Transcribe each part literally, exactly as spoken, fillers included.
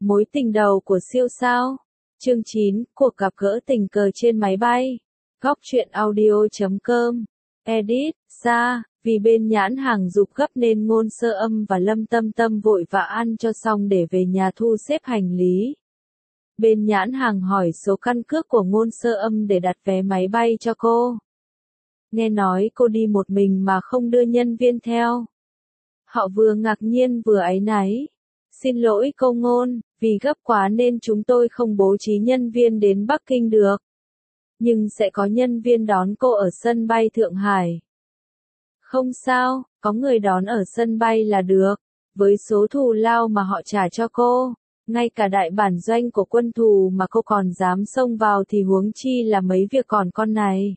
Mối tình đầu của siêu sao. Chương chín, cuộc gặp gỡ tình cờ trên máy bay. Góc truyện audio chấm com. Edit, Sa, vì bên nhãn hàng giục gấp nên Ngôn Sơ Âm và Lâm Tâm Tâm vội vã ăn cho xong để về nhà thu xếp hành lý. Bên nhãn hàng hỏi số căn cước của Ngôn Sơ Âm để đặt vé máy bay cho cô. Nghe nói cô đi một mình mà không đưa nhân viên theo. Họ vừa ngạc nhiên vừa áy náy. Xin lỗi cô Ngôn, vì gấp quá nên chúng tôi không bố trí nhân viên đến Bắc Kinh được. Nhưng sẽ có nhân viên đón cô ở sân bay Thượng Hải. Không sao, có người đón ở sân bay là được. Với số thù lao mà họ trả cho cô, ngay cả đại bản doanh của quân thù mà cô còn dám xông vào thì huống chi là mấy việc còn con này.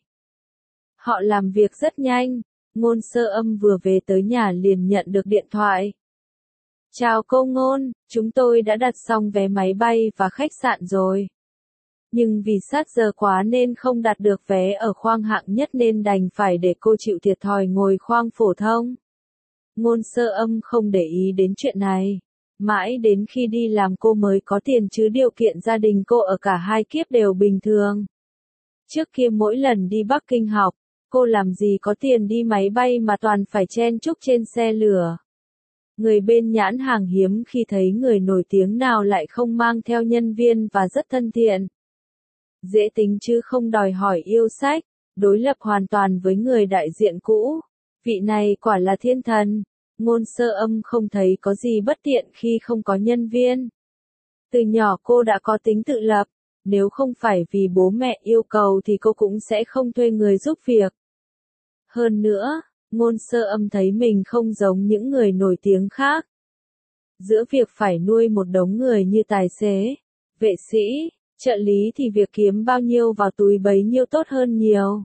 Họ làm việc rất nhanh. Ngôn Sơ Âm vừa về tới nhà liền nhận được điện thoại. Chào cô Ngôn, chúng tôi đã đặt xong vé máy bay và khách sạn rồi. Nhưng vì sát giờ quá nên không đặt được vé ở khoang hạng nhất nên đành phải để cô chịu thiệt thòi ngồi khoang phổ thông. Ngôn Sơ Âm không để ý đến chuyện này. Mãi đến khi đi làm cô mới có tiền chứ điều kiện gia đình cô ở cả hai kiếp đều bình thường. Trước kia mỗi lần đi Bắc Kinh học, cô làm gì có tiền đi máy bay mà toàn phải chen chúc trên xe lửa. Người bên nhãn hàng hiếm khi thấy người nổi tiếng nào lại không mang theo nhân viên và rất thân thiện. Dễ tính chứ không đòi hỏi yêu sách, đối lập hoàn toàn với người đại diện cũ. Vị này quả là thiên thần. Ngôn Sơ Âm không thấy có gì bất tiện khi không có nhân viên. Từ nhỏ cô đã có tính tự lập, nếu không phải vì bố mẹ yêu cầu thì cô cũng sẽ không thuê người giúp việc. Hơn nữa, Ngôn Sơ Âm thấy mình không giống những người nổi tiếng khác. Giữa việc phải nuôi một đống người như tài xế, vệ sĩ, trợ lý thì việc kiếm bao nhiêu vào túi bấy nhiêu tốt hơn nhiều.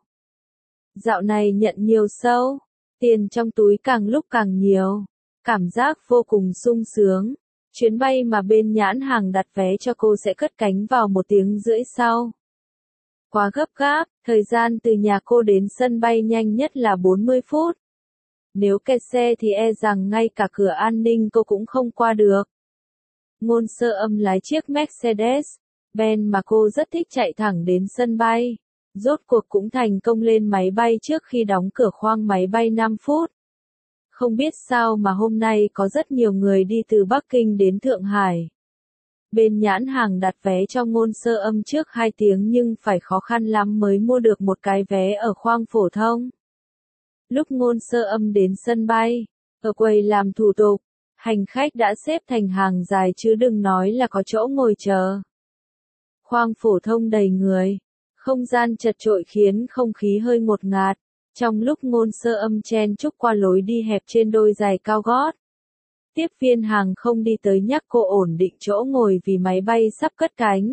Dạo này nhận nhiều sâu, tiền trong túi càng lúc càng nhiều, cảm giác vô cùng sung sướng. Chuyến bay mà bên nhãn hàng đặt vé cho cô sẽ cất cánh vào một tiếng rưỡi sau. Quá gấp gáp, thời gian từ nhà cô đến sân bay nhanh nhất là bốn mươi phút. Nếu kẹt xe thì e rằng ngay cả cửa an ninh cô cũng không qua được. Ngôn Sơ Âm lái chiếc Mercedes-Benz mà cô rất thích chạy thẳng đến sân bay. Rốt cuộc cũng thành công lên máy bay trước khi đóng cửa khoang máy bay năm phút. Không biết sao mà hôm nay có rất nhiều người đi từ Bắc Kinh đến Thượng Hải. Bên nhãn hàng đặt vé cho Ngôn Sơ Âm trước hai tiếng nhưng phải khó khăn lắm mới mua được một cái vé ở khoang phổ thông. Lúc Ngôn Sơ Âm đến sân bay, ở quầy làm thủ tục, hành khách đã xếp thành hàng dài chứ đừng nói là có chỗ ngồi chờ. Khoang phổ thông đầy người, không gian chật chội khiến không khí hơi ngột ngạt, trong lúc Ngôn Sơ Âm chen chúc qua lối đi hẹp trên đôi giày cao gót. Tiếp viên hàng không đi tới nhắc cô ổn định chỗ ngồi vì máy bay sắp cất cánh.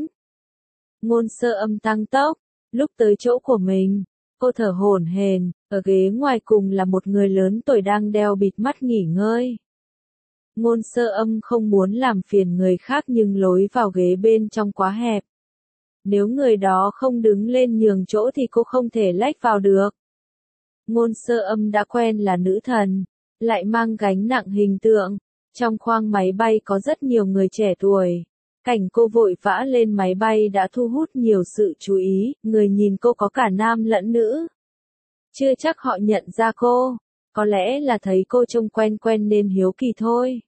Ngôn Sơ Âm tăng tốc, lúc tới chỗ của mình, cô thở hổn hển, ở ghế ngoài cùng là một người lớn tuổi đang đeo bịt mắt nghỉ ngơi. Ngôn Sơ Âm không muốn làm phiền người khác nhưng lối vào ghế bên trong quá hẹp. Nếu người đó không đứng lên nhường chỗ thì cô không thể lách vào được. Ngôn Sơ Âm đã quen là nữ thần, lại mang gánh nặng hình tượng. Trong khoang máy bay có rất nhiều người trẻ tuổi. Cảnh cô vội vã lên máy bay đã thu hút nhiều sự chú ý, người nhìn cô có cả nam lẫn nữ. Chưa chắc họ nhận ra cô, có lẽ là thấy cô trông quen quen nên hiếu kỳ thôi.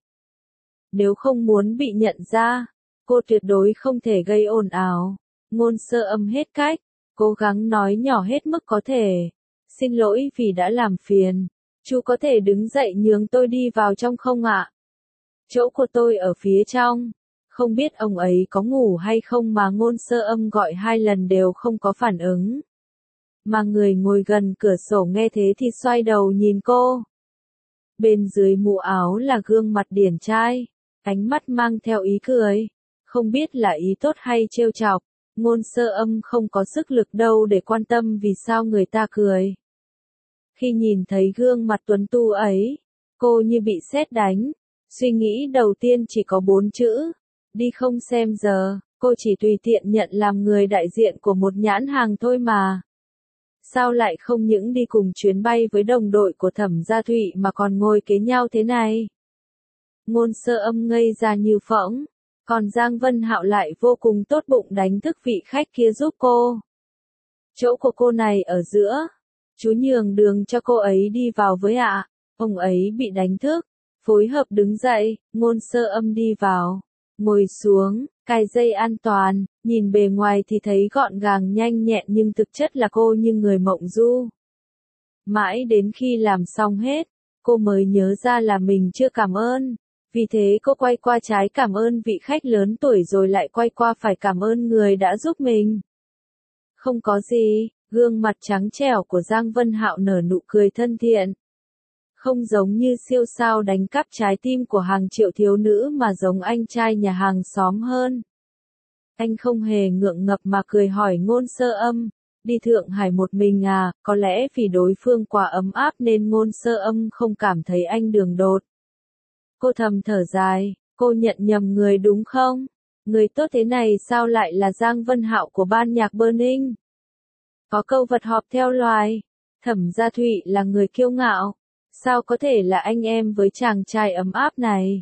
Nếu không muốn bị nhận ra, cô tuyệt đối không thể gây ồn ào. Ngôn Sơ Âm hết cách, cố gắng nói nhỏ hết mức có thể. Xin lỗi vì đã làm phiền, chú có thể đứng dậy nhường tôi đi vào trong không ạ? Chỗ của tôi ở phía trong. Không biết ông ấy có ngủ hay không mà Ngôn Sơ Âm gọi hai lần đều không có phản ứng. Mà người ngồi gần cửa sổ nghe thế thì xoay đầu nhìn cô. Bên dưới mũ áo là gương mặt điển trai, ánh mắt mang theo ý cười. Không biết là ý tốt hay trêu chọc, Ngôn Sơ Âm không có sức lực đâu để quan tâm vì sao người ta cười. Khi nhìn thấy gương mặt tuấn tu ấy, cô như bị sét đánh. Suy nghĩ đầu tiên chỉ có bốn chữ, đi không xem giờ, cô chỉ tùy tiện nhận làm người đại diện của một nhãn hàng thôi mà. Sao lại không những đi cùng chuyến bay với đồng đội của Thẩm Gia Thụy mà còn ngồi kế nhau thế này? Ngôn Sơ Âm ngây ra như phỗng, Còn Giang Vân Hạo lại vô cùng tốt bụng đánh thức vị khách kia giúp cô. Chỗ của cô này ở giữa. Chú nhường đường cho cô ấy đi vào với ạ. Ông ấy bị đánh thức. Phối hợp đứng dậy, Ngôn Sơ Âm đi vào. Ngồi xuống, cài dây an toàn, nhìn bề ngoài thì thấy gọn gàng nhanh nhẹn nhưng thực chất là cô như người mộng du. Mãi đến khi làm xong hết, cô mới nhớ ra là mình chưa cảm ơn. Vì thế cô quay qua trái cảm ơn vị khách lớn tuổi rồi lại quay qua phải cảm ơn người đã giúp mình. Không có gì, gương mặt trắng trẻo của Giang Vân Hạo nở nụ cười thân thiện. Không giống như siêu sao đánh cắp trái tim của hàng triệu thiếu nữ mà giống anh trai nhà hàng xóm hơn. Anh không hề ngượng ngập mà cười hỏi Ngôn Sơ Âm, đi Thượng Hải một mình à, có lẽ vì đối phương quá ấm áp nên Ngôn Sơ Âm không cảm thấy anh đường đột. Cô thầm thở dài, cô nhận nhầm người đúng không? Người tốt thế này sao lại là Giang Vân Hạo của ban nhạc Burning? Có câu vật họp theo loài, Thẩm Gia Thụy là người kiêu ngạo, sao có thể là anh em với chàng trai ấm áp này?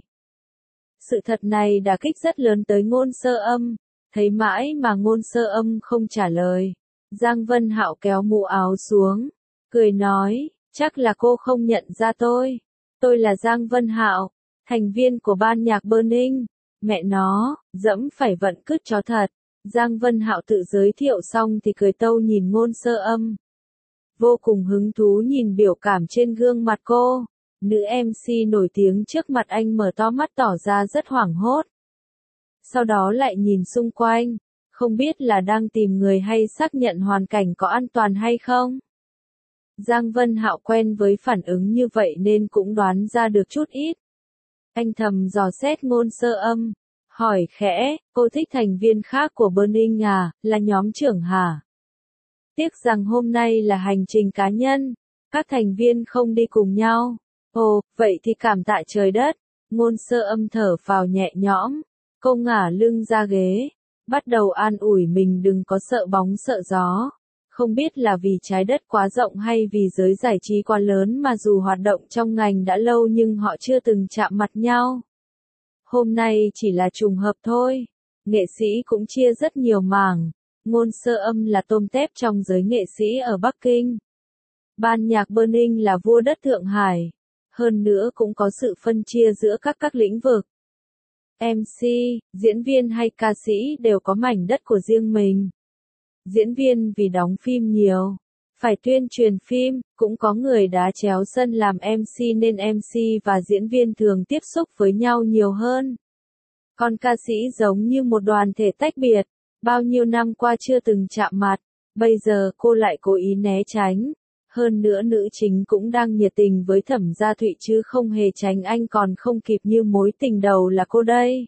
Sự thật này đã kích rất lớn tới Ngôn Sơ Âm, thấy mãi mà Ngôn Sơ Âm không trả lời. Giang Vân Hạo kéo mũ áo xuống, cười nói, chắc là cô không nhận ra tôi. Tôi là Giang Vân Hạo, thành viên của ban nhạc Burning. Mẹ nó, dẫm phải vận cứt chó thật. Giang Vân Hạo tự giới thiệu xong thì cười tâu nhìn Ngôn Sơ Âm. Vô cùng hứng thú nhìn biểu cảm trên gương mặt cô. Nữ em xê nổi tiếng trước mặt anh mở to mắt tỏ ra rất hoảng hốt. Sau đó lại nhìn xung quanh, không biết là đang tìm người hay xác nhận hoàn cảnh có an toàn hay không. Giang Vân Hạo quen với phản ứng như vậy nên cũng đoán ra được chút ít. Anh thầm dò xét Ngôn Sơ Âm, hỏi khẽ, cô thích thành viên khác của Burning à, là nhóm trưởng hả? Tiếc rằng hôm nay là hành trình cá nhân, các thành viên không đi cùng nhau. Ồ, vậy thì cảm tạ trời đất. Ngôn Sơ Âm thở phào nhẹ nhõm, cô ngả lưng ra ghế, bắt đầu an ủi mình đừng có sợ bóng sợ gió. Không biết là vì trái đất quá rộng hay vì giới giải trí quá lớn mà dù hoạt động trong ngành đã lâu nhưng họ chưa từng chạm mặt nhau. Hôm nay chỉ là trùng hợp thôi. Nghệ sĩ cũng chia rất nhiều mảng. Ngôn Sơ Âm là tôm tép trong giới nghệ sĩ ở Bắc Kinh. Ban nhạc Burning là vua đất Thượng Hải. Hơn nữa cũng có sự phân chia giữa các các lĩnh vực. em xê, diễn viên hay ca sĩ đều có mảnh đất của riêng mình. Diễn viên vì đóng phim nhiều, phải tuyên truyền phim, cũng có người đá chéo sân làm em xê nên em xê và diễn viên thường tiếp xúc với nhau nhiều hơn. Còn ca sĩ giống như một đoàn thể tách biệt, bao nhiêu năm qua chưa từng chạm mặt, bây giờ cô lại cố ý né tránh. Hơn nữa nữ chính cũng đang nhiệt tình với Thẩm Gia Thụy chứ không hề tránh anh còn không kịp như mối tình đầu là cô đây.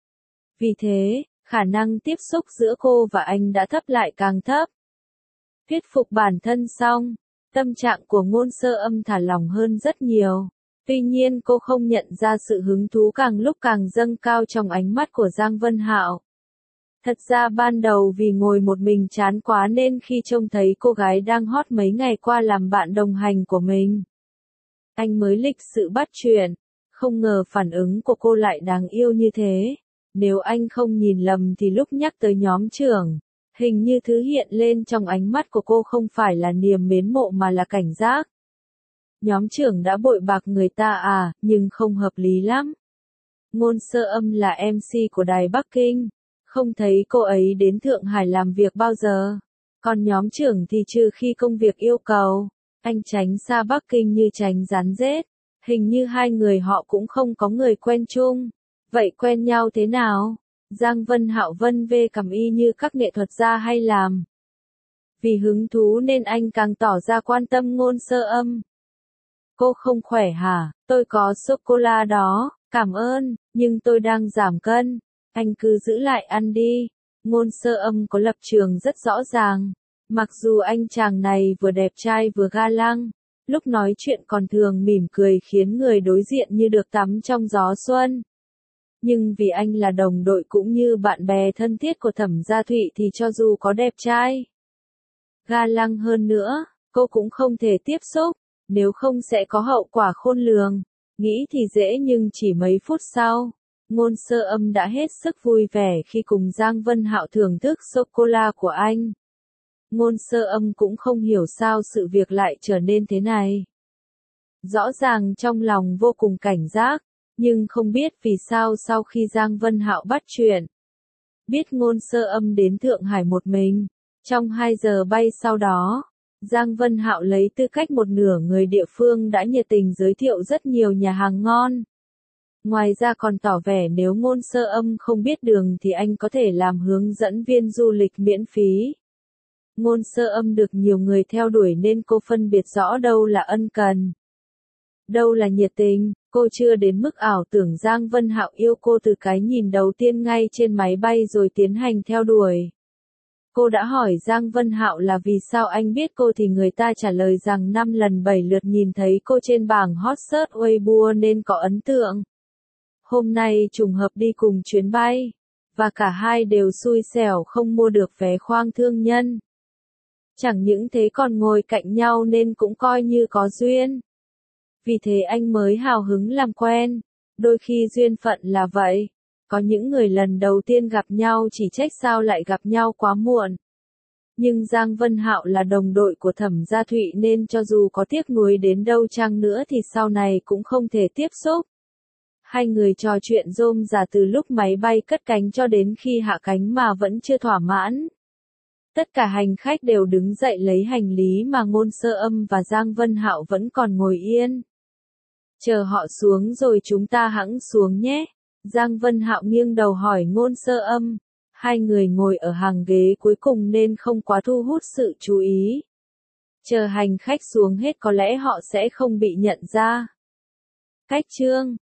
Vì thế, khả năng tiếp xúc giữa cô và anh đã thấp lại càng thấp. Thuyết phục bản thân xong, tâm trạng của Ngôn Sơ Âm thả lỏng hơn rất nhiều. Tuy nhiên cô không nhận ra sự hứng thú càng lúc càng dâng cao trong ánh mắt của Giang Vân Hạo. Thật ra ban đầu vì ngồi một mình chán quá nên khi trông thấy cô gái đang hot mấy ngày qua làm bạn đồng hành của mình, anh mới lịch sự bắt chuyện. Không ngờ phản ứng của cô lại đáng yêu như thế. Nếu anh không nhìn lầm thì lúc nhắc tới nhóm trưởng, hình như thứ hiện lên trong ánh mắt của cô không phải là niềm mến mộ mà là cảnh giác. Nhóm trưởng đã bội bạc người ta à, nhưng không hợp lý lắm. Ngôn Sơ Âm là em xê của đài Bắc Kinh, không thấy cô ấy đến Thượng Hải làm việc bao giờ. Còn nhóm trưởng thì trừ khi công việc yêu cầu, anh tránh xa Bắc Kinh như tránh rắn rết. Hình như hai người họ cũng không có người quen chung. Vậy quen nhau thế nào? Giang Vân Hạo vân vê cầm y như các nghệ thuật gia hay làm. Vì hứng thú nên anh càng tỏ ra quan tâm Ngôn Sơ Âm. Cô không khỏe hả? Tôi có sô-cô-la đó, cảm ơn, nhưng tôi đang giảm cân. Anh cứ giữ lại ăn đi. Ngôn Sơ Âm có lập trường rất rõ ràng. Mặc dù anh chàng này vừa đẹp trai vừa ga lăng, lúc nói chuyện còn thường mỉm cười khiến người đối diện như được tắm trong gió xuân. Nhưng vì anh là đồng đội cũng như bạn bè thân thiết của Thẩm Gia Thụy thì cho dù có đẹp trai, ga lăng hơn nữa, cô cũng không thể tiếp xúc, nếu không sẽ có hậu quả khôn lường. Nghĩ thì dễ nhưng chỉ mấy phút sau, Ngôn Sơ Âm đã hết sức vui vẻ khi cùng Giang Vân Hạo thưởng thức sô-cô-la của anh. Ngôn Sơ Âm cũng không hiểu sao sự việc lại trở nên thế này. Rõ ràng trong lòng vô cùng cảnh giác, nhưng không biết vì sao sau khi Giang Vân Hạo bắt chuyện. Biết Ngôn Sơ Âm đến Thượng Hải một mình, trong hai giờ bay sau đó, Giang Vân Hạo lấy tư cách một nửa người địa phương đã nhiệt tình giới thiệu rất nhiều nhà hàng ngon. Ngoài ra còn tỏ vẻ nếu Ngôn Sơ Âm không biết đường thì anh có thể làm hướng dẫn viên du lịch miễn phí. Ngôn Sơ Âm được nhiều người theo đuổi nên cô phân biệt rõ đâu là ân cần, đâu là nhiệt tình. Cô chưa đến mức ảo tưởng Giang Vân Hạo yêu cô từ cái nhìn đầu tiên ngay trên máy bay rồi tiến hành theo đuổi. Cô đã hỏi Giang Vân Hạo là vì sao anh biết cô thì người ta trả lời rằng năm lần bảy lượt nhìn thấy cô trên bảng hot search Weibo nên có ấn tượng. Hôm nay trùng hợp đi cùng chuyến bay, và cả hai đều xui xẻo không mua được vé khoang thương nhân. Chẳng những thế còn ngồi cạnh nhau nên cũng coi như có duyên. Vì thế anh mới hào hứng làm quen, đôi khi duyên phận là vậy. Có những người lần đầu tiên gặp nhau chỉ trách sao lại gặp nhau quá muộn. Nhưng Giang Vân Hạo là đồng đội của Thẩm Gia Thụy nên cho dù có tiếc nuối đến đâu chăng nữa thì sau này cũng không thể tiếp xúc. Hai người trò chuyện rôm rả từ lúc máy bay cất cánh cho đến khi hạ cánh mà vẫn chưa thỏa mãn. Tất cả hành khách đều đứng dậy lấy hành lý mà Ngôn Sơ Âm và Giang Vân Hạo vẫn còn ngồi yên. Chờ họ xuống rồi chúng ta hẵng xuống nhé. Giang Vân Hạo nghiêng đầu hỏi Ngôn Sơ Âm. Hai người ngồi ở hàng ghế cuối cùng nên không quá thu hút sự chú ý. Chờ hành khách xuống hết có lẽ họ sẽ không bị nhận ra. Cách chương